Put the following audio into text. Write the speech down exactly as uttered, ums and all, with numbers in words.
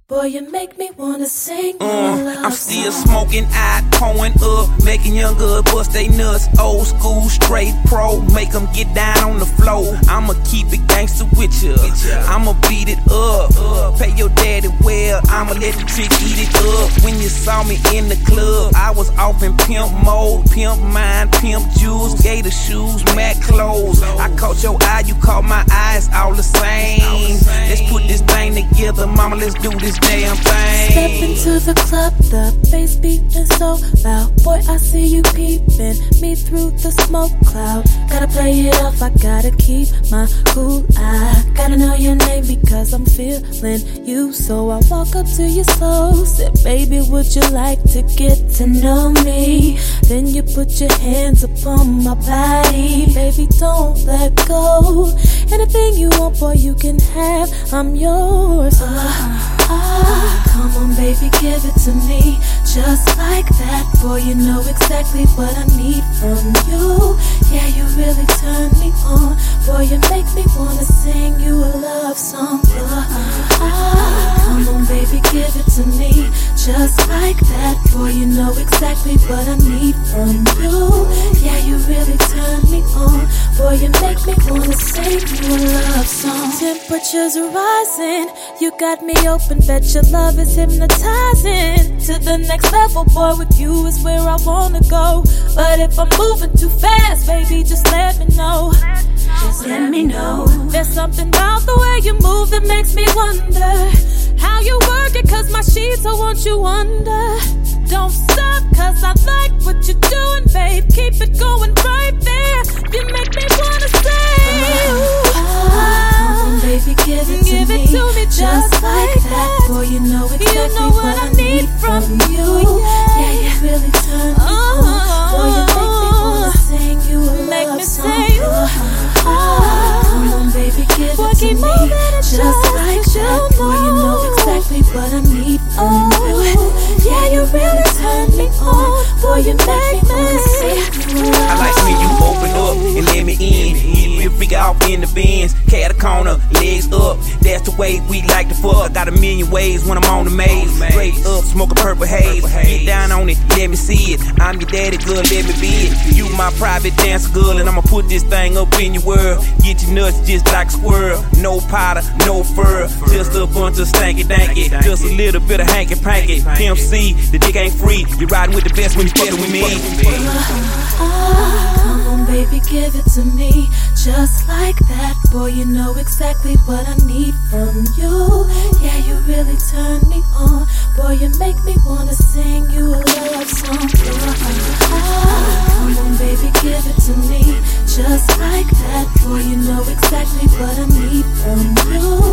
Boy, you make me wanna sing your Uh, love I'm still song. smoking, eye pouring up, making young good bust they nuts. Old school, straight pro, make them get down on the floor. I'ma keep it gangster with ya, I'ma beat it up. Pay your daddy well, I'ma let the trick eat it up. When you saw me in the club, I was off in pimp mode, pimp mind, pimp jewels, gator shoes, Mac clothes. I caught your eye, you caught my eyes, all the same. Let's put this thing together, mama, let's do this damn thing. Step into the club, the bass beating so loud. Boy, I see you peeping me through the smoke cloud. Gotta play it off, I gotta keep my cool eye. Gotta know your name because I'm feeling you. So I walk up to you slow, said, baby, would you like to get to know me? Then you put your hands upon my body. Baby, don't let go. Anything you want, boy, you can have. I'm yours. Ah, ah, come on, baby, give it to me. Just like that, boy, you know exactly what I need from you. Yeah, you really turn me on. Boy, you make me wanna sing you a love song. Ah, ah, come on, baby, give it to me. Just like that, boy, you know exactly what I need from you. Yeah, you really turn me on. Boy, you make me wanna sing you a love song. Temperatures are rising, you got me open, bet your love is hypnotizing. To the next level, boy, with you is where I wanna go. But if I'm moving too fast, baby, just let me know. Just let me know. There's something about the way you move that makes me wonder how you work it, cause my sheets I want you under. Don't stop, cause I like what you're doing, babe. Keep it going right there. You make me wanna say, ooh, come on, baby, give it to Give me. it to me just, Just like that. that. Boy, you know exactly You know what I need from you. yeah. Yeah, you really turn me Oh. on. Boy, you make me wanna sing you a Make love me song. say, Ah, ah, come on, baby, give Boy, it to keep me. moving it Just just like cause you that. Boy, you know know. exactly what I need from you. Oh. Yeah, you really turn me on. Boy, you make me wanna sing you a I love like when you open up and let me in. Get me a freak off in the bins, cat a corner, legs up. That's the way we like to fuck. Got a million ways when I'm on the maze. Straight up, smoking purple haze. Get down on it, let me see it. I'm your daddy, girl, let me be it. You my private dancer, girl, and I'ma put this thing up in your world. Get your nuts just like a squirrel. No powder, no fur, just a bunch of stanky danky. Just a little bit of hanky panky. Pimp C, the dick ain't free. You're riding with the best when you fucking with me. Ah, come on, baby, give it to me. Just like that, boy, you know exactly what I need from you. Yeah, you really turn me on. Boy, you make me wanna sing you a love song. Ah, come on, baby, give it to me. Just like that, boy, you know exactly what I need from you.